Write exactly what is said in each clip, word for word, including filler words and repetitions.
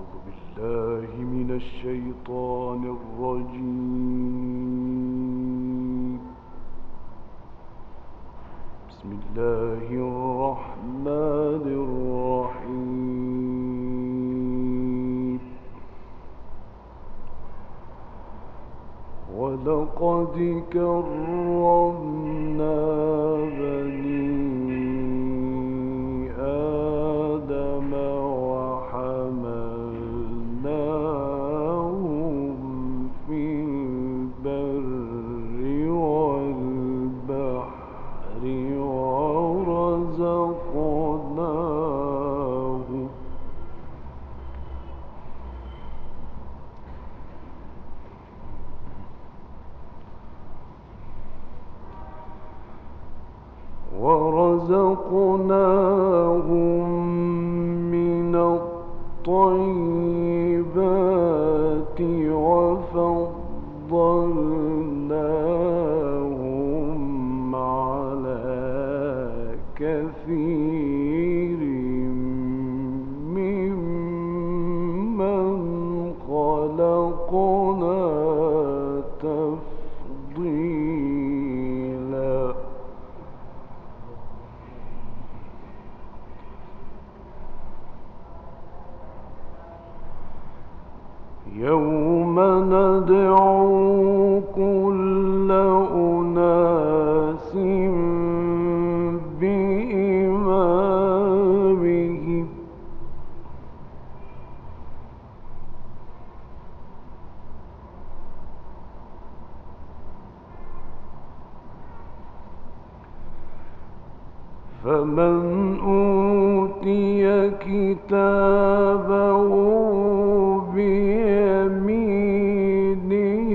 أعوذ بالله من الشيطان الرجيم. بسم الله الرحمن الرحيم. ولقد كرمنا بني آدم وحملناهم في البر والبحر ورزقناهم ورزقناهم من الطيبات وفضلناهم على كثير ممن خلقنا تفضيلا. يوم ندعو كل أناس بإمامهم فمن أوتي كتابه بيمينه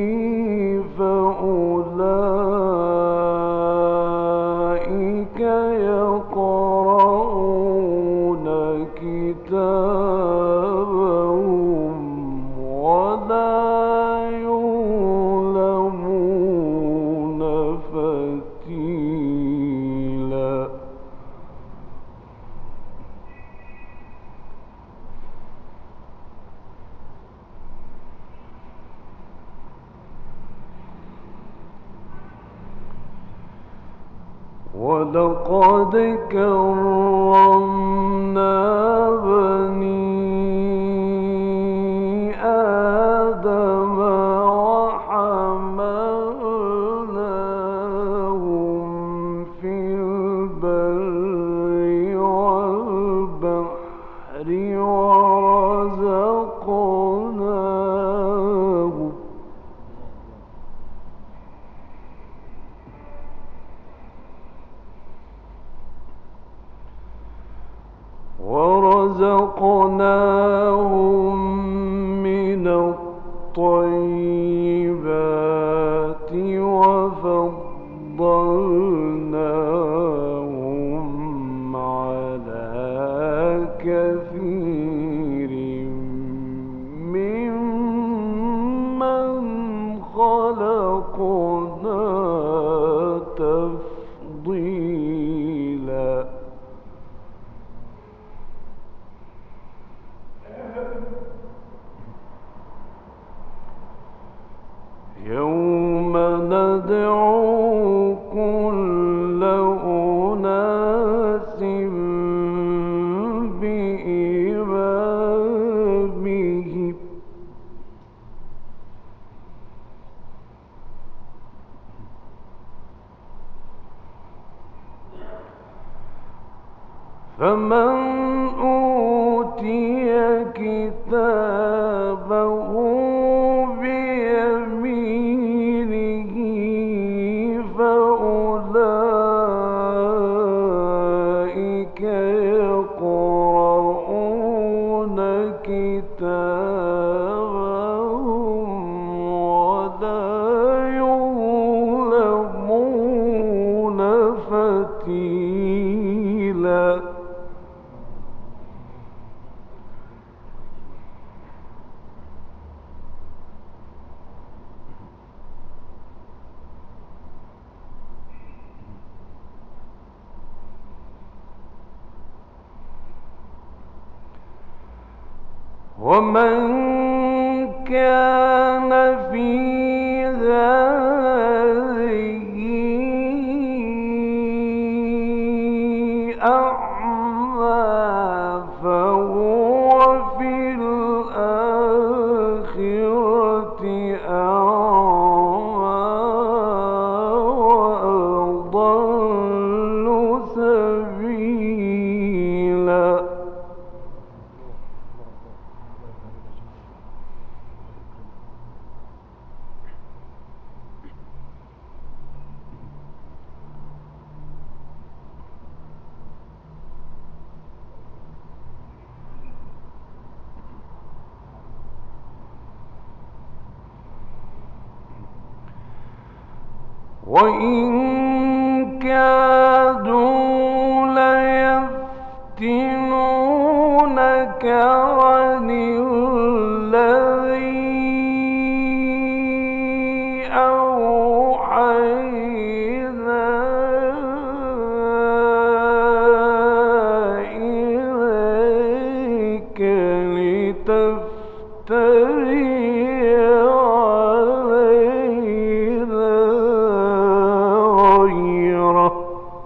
فأولئك يقرؤون كتابهم ولا يظلمون فتيلا. ولقد كرمنا بني آدم وحملناهم في البر والبحر ورزقناهم ورزقناهم من الطيبات وفضلناهم على كثير ممن خلقنا تفضيلا. يوم ندعو كل أناس بإمامهم فمن أوتي كتابه بيمينه فأولئك يقرؤون كتابهم ولا يظلمون فتيلا. ومن كان في هذه أعمى فهو في الآخرة أعمى وأضل سبيلا. وإن كادوا ليفتنونك عن الذي أوحينا إليك لتفتري علينا غيره.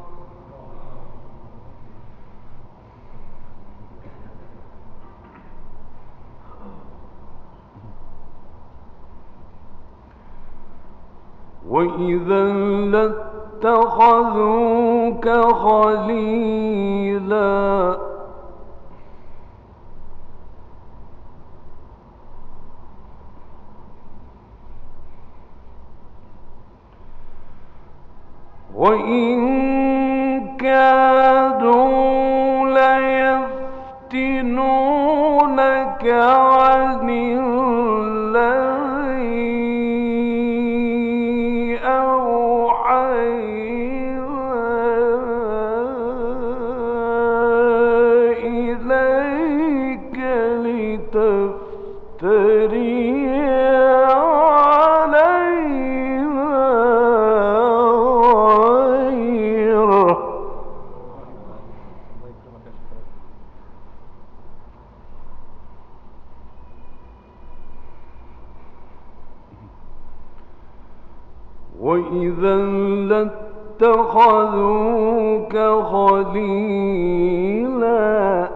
وإذا لاتخذوك خليلا. وإن كادوا ليفتنونك عن الذي أوحينا إليك لتفتري وإذا لاتخذوك خليلا.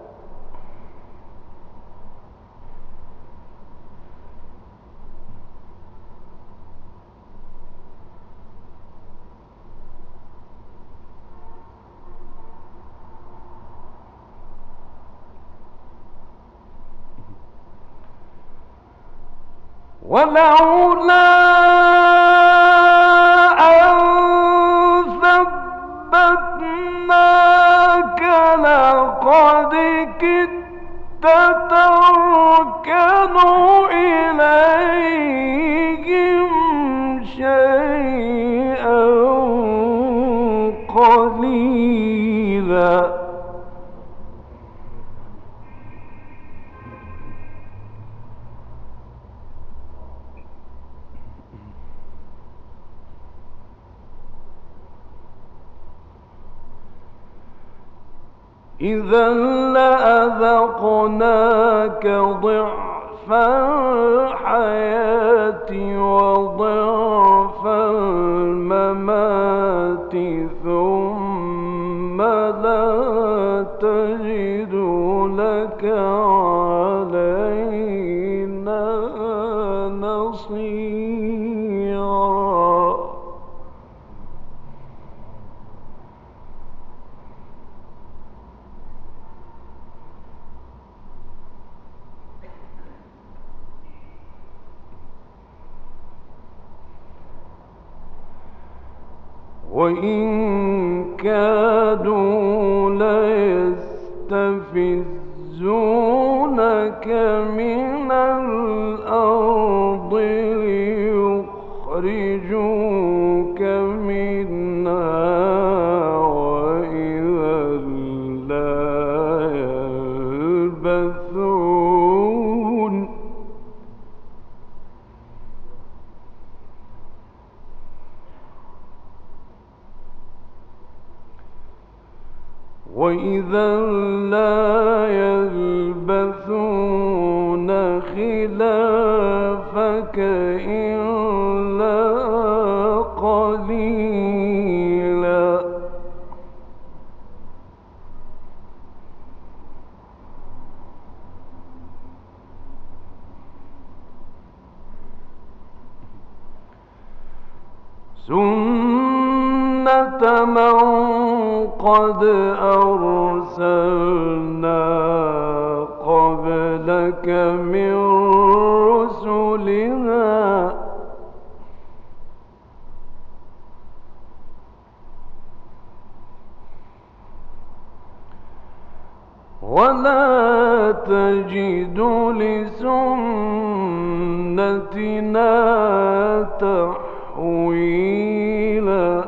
ولولا أن ثبتناك لقد كدت تركن إليهم شيئا قليلا. إذا لأذقناك ضعف الحياة وضعف الممات ثم لا تجد لك علينا نصيرا. وإن كادوا ليستفزونك من الأرض ليخرجوك منها وإذا لا يلبثون وإذا لا يلبثون سنة من قد أرسلنا قبلك من رسلنا ولا تجد لسنتنا تحويلا.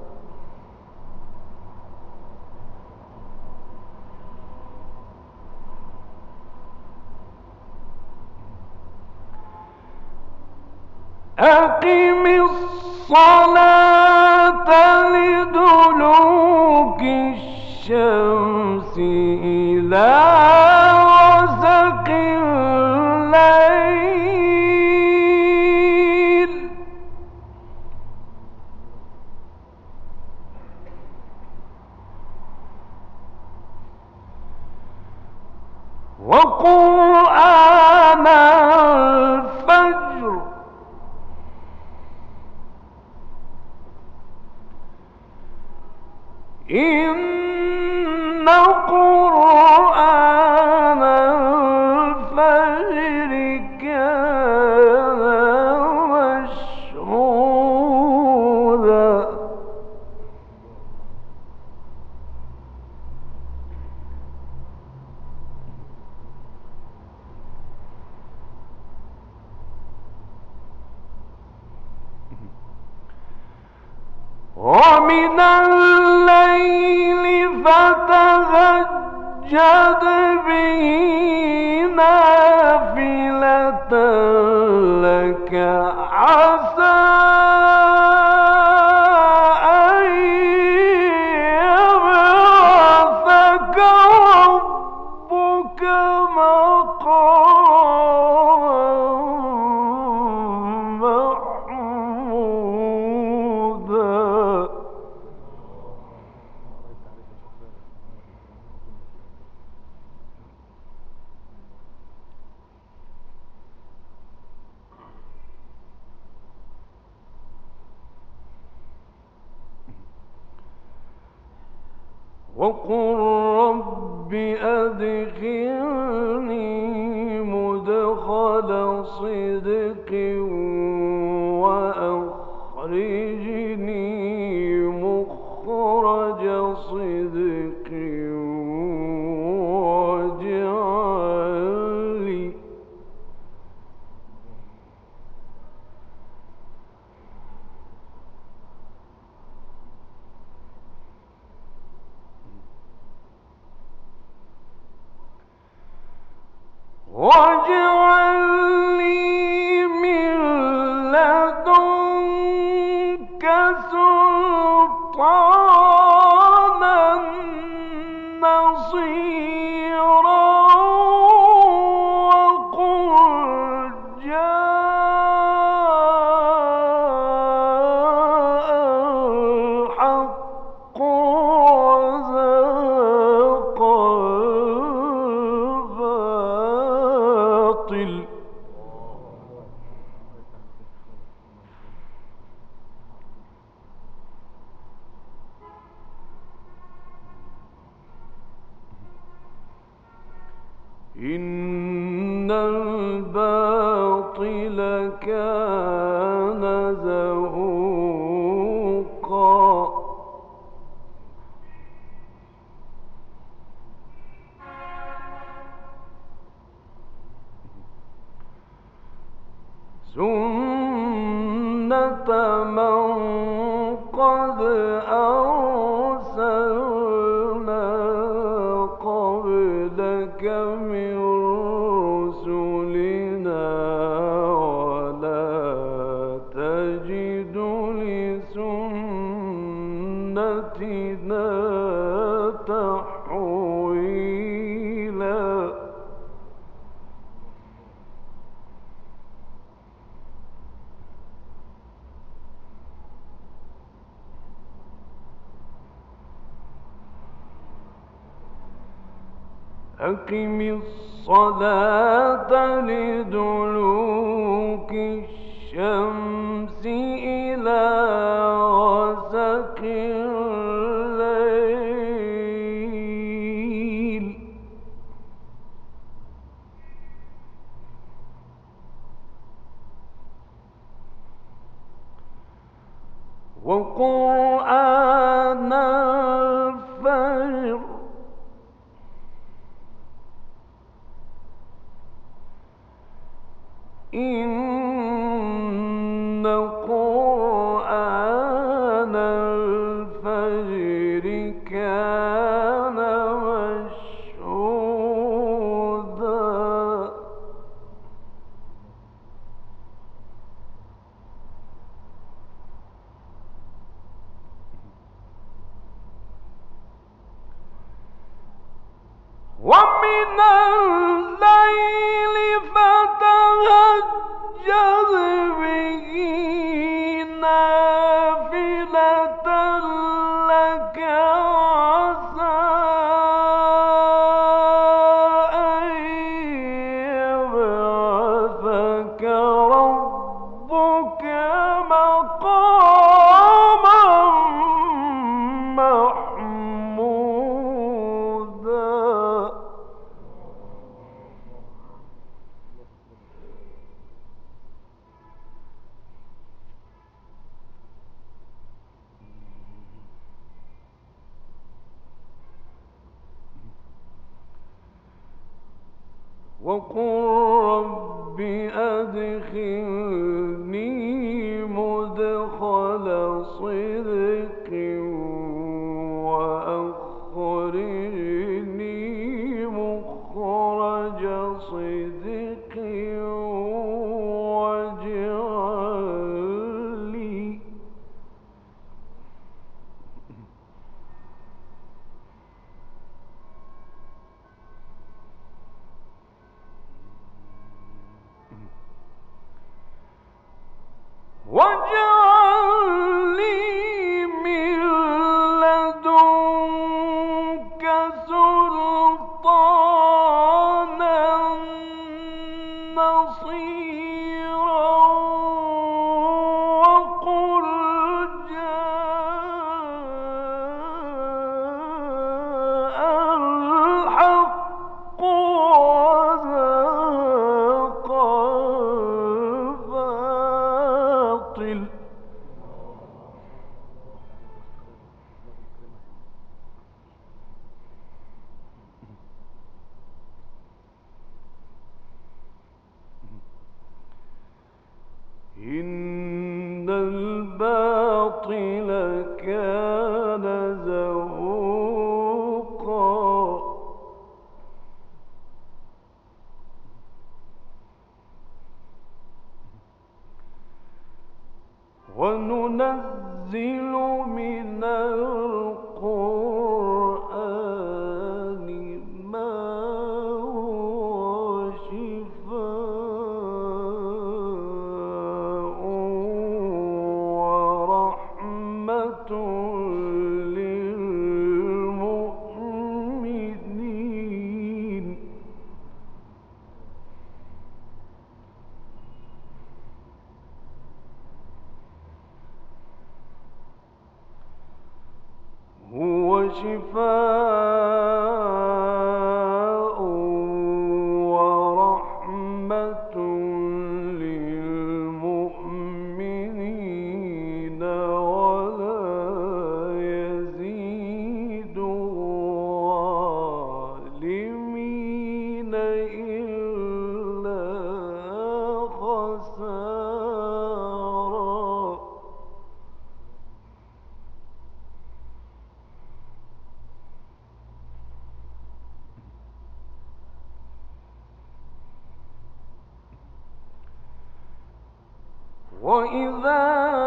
أقم الصلاة لدلوك الشمس إلى غسق الليل وقرآن الفجر إن قرآن الفجر كان مشهودا. ومن الليل فتهجد به نافلة لك عسى أن يبعثك ربك مقاما محمودا. وقل رب أدخلني مدخل صدق وأخرجني مخرج صدق واجعل لي واجعل لي من لدنك سلطانا نصيرا وقل جاء الحق وزهق الباطل إن الباطل كان زهوقا. سنة من قد أرسلنا قبلك من رسلنا ولا تجد لسنتنا تحويلا. أقم الصلاة لدلوك الشمس إلى وقرآن الفجر إن قرآن الفجر كان مشهودا ومن الليل فتهجد به نافلة لك عسى أن يبعثك ربك مقاما محمودا وقل رب أدخلني مدخل صدق وأخرجني مخرج صدق واجعل لي واجعل لي من لدنك سلطانا نصيرا وقل جاء الحق وزهق الباطل إن الباطل كان زهوقا وننزل من القرآن ما هو شفاء ورحمة للمؤمنين هو شفاء ورحمة للمؤمنين ولا يزيد الظالمين إلا خسارا وإذا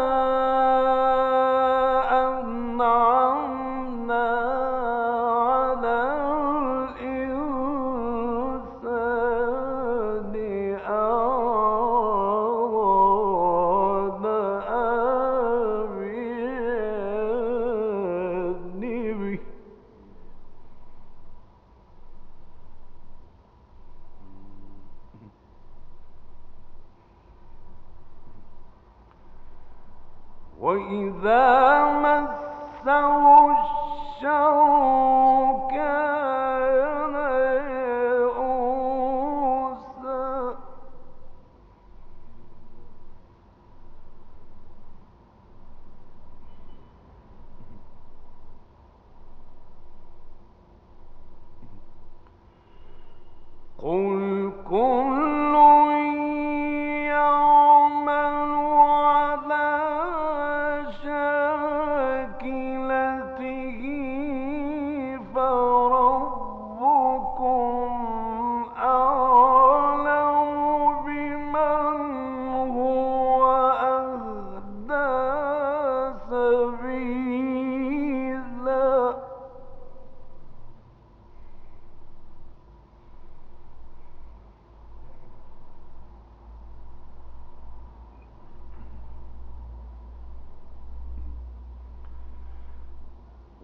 أنعمنا على الإنسان أعرض عن جانبه وإذا مسه الشر كان يئوسا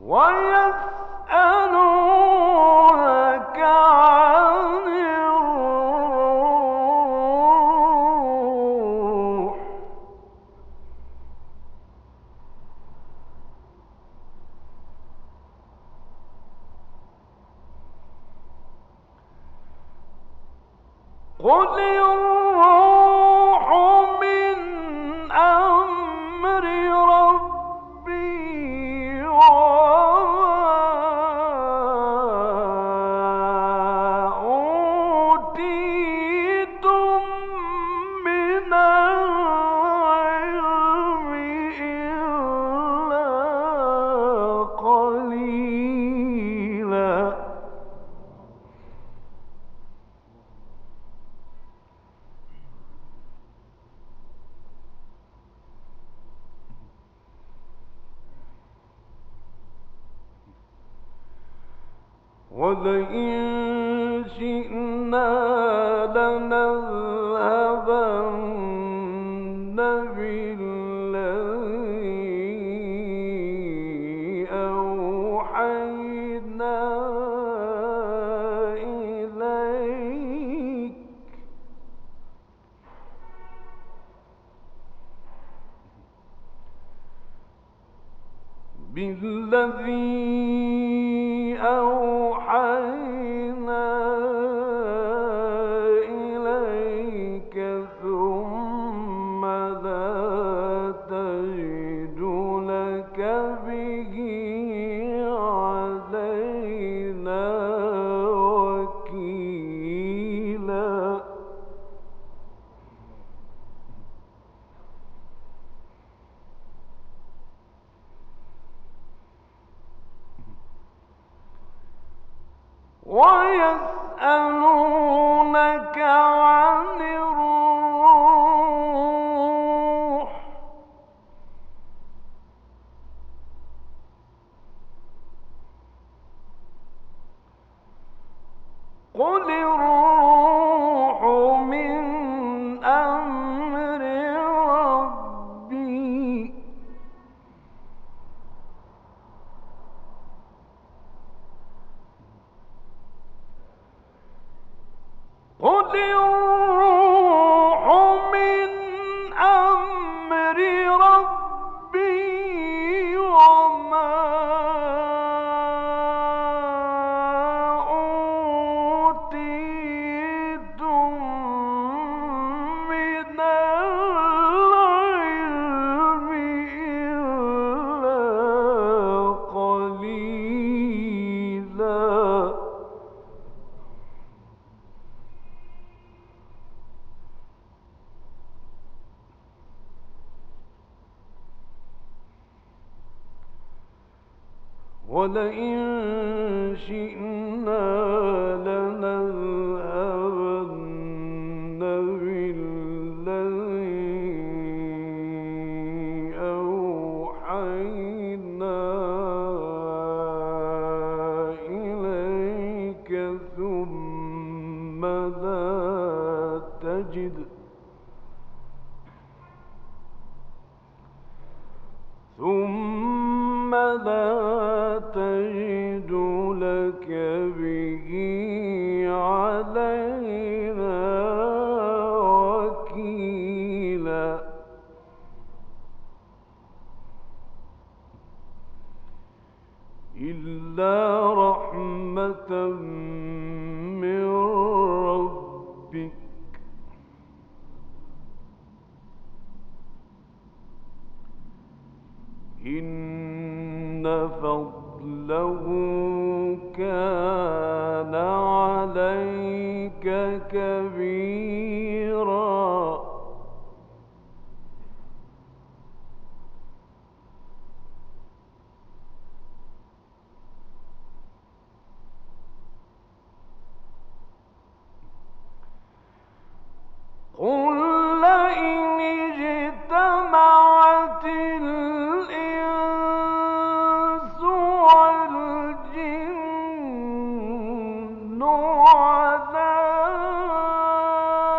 ويسألونك عن الروح قل الروح من أمر ربي وما أوتيتم من العلم إلا قليلا ولئن شئنا لنذهبن بالذي أوحينا إليك بالذي أوحينا إليك ثم لا تجد لك به علينا وكيلا ويسألونك عن الروح قل الروح من أمر ربي قل الروح من أمر ربي وما أوتيتم من العلم إلا قليلا ولئن شئنا لنذهبن بالذي أوحينا إليك ثم لا تجد ثم لا تجد لك به علينا وكيلا إلا رحمة من ربك إن فضله كان عليك كبيرا قل لئن اجتمعت الإنس والجن على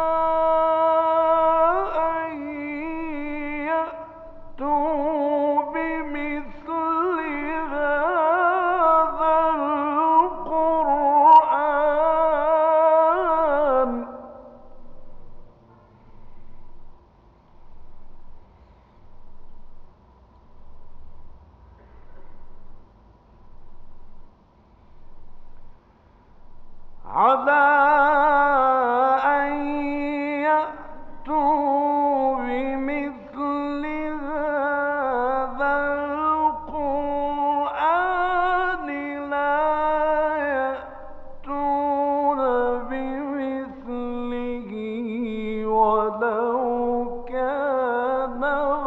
ولو كان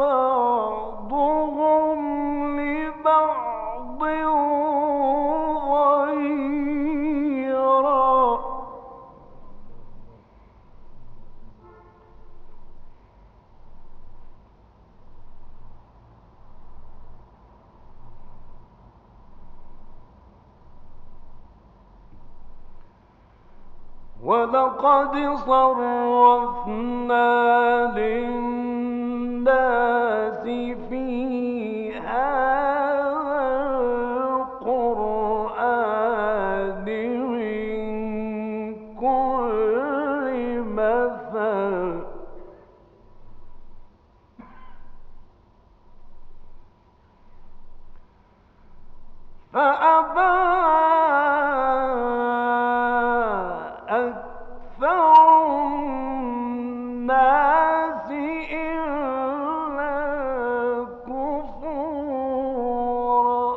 بعضهم لبعض ظهيرا. ولقد صرفنا للناس في هذا القرآن من كل مثل فأبى أكثر الناس إلا كفورا.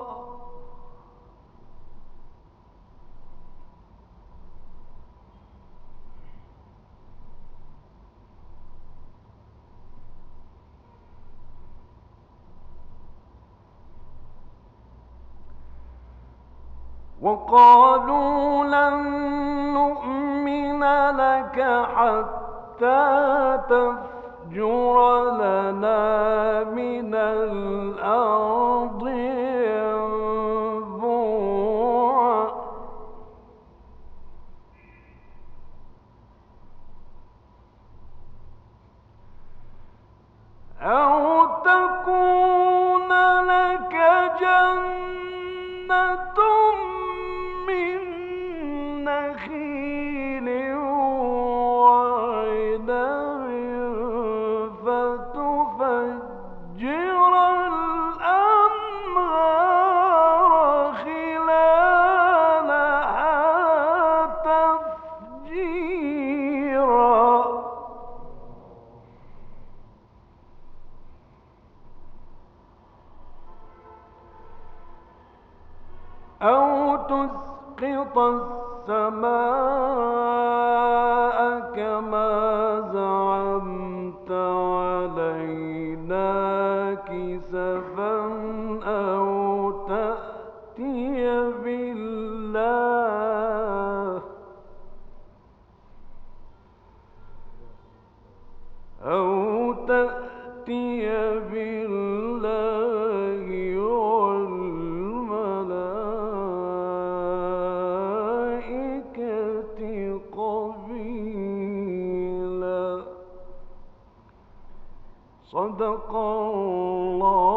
وقالوا لن نؤمن لك حتى تفجر لنا من الأرض ينبوعا. أو تكون لك جنة من نخيل وعنب فتفجر الأنهار خلالها تفجيرا. أو تسقط السماء كما زعمت علينا كسفا أو تأتي بالله أو تأتي بالله والملائكة قبيلا. صدق الله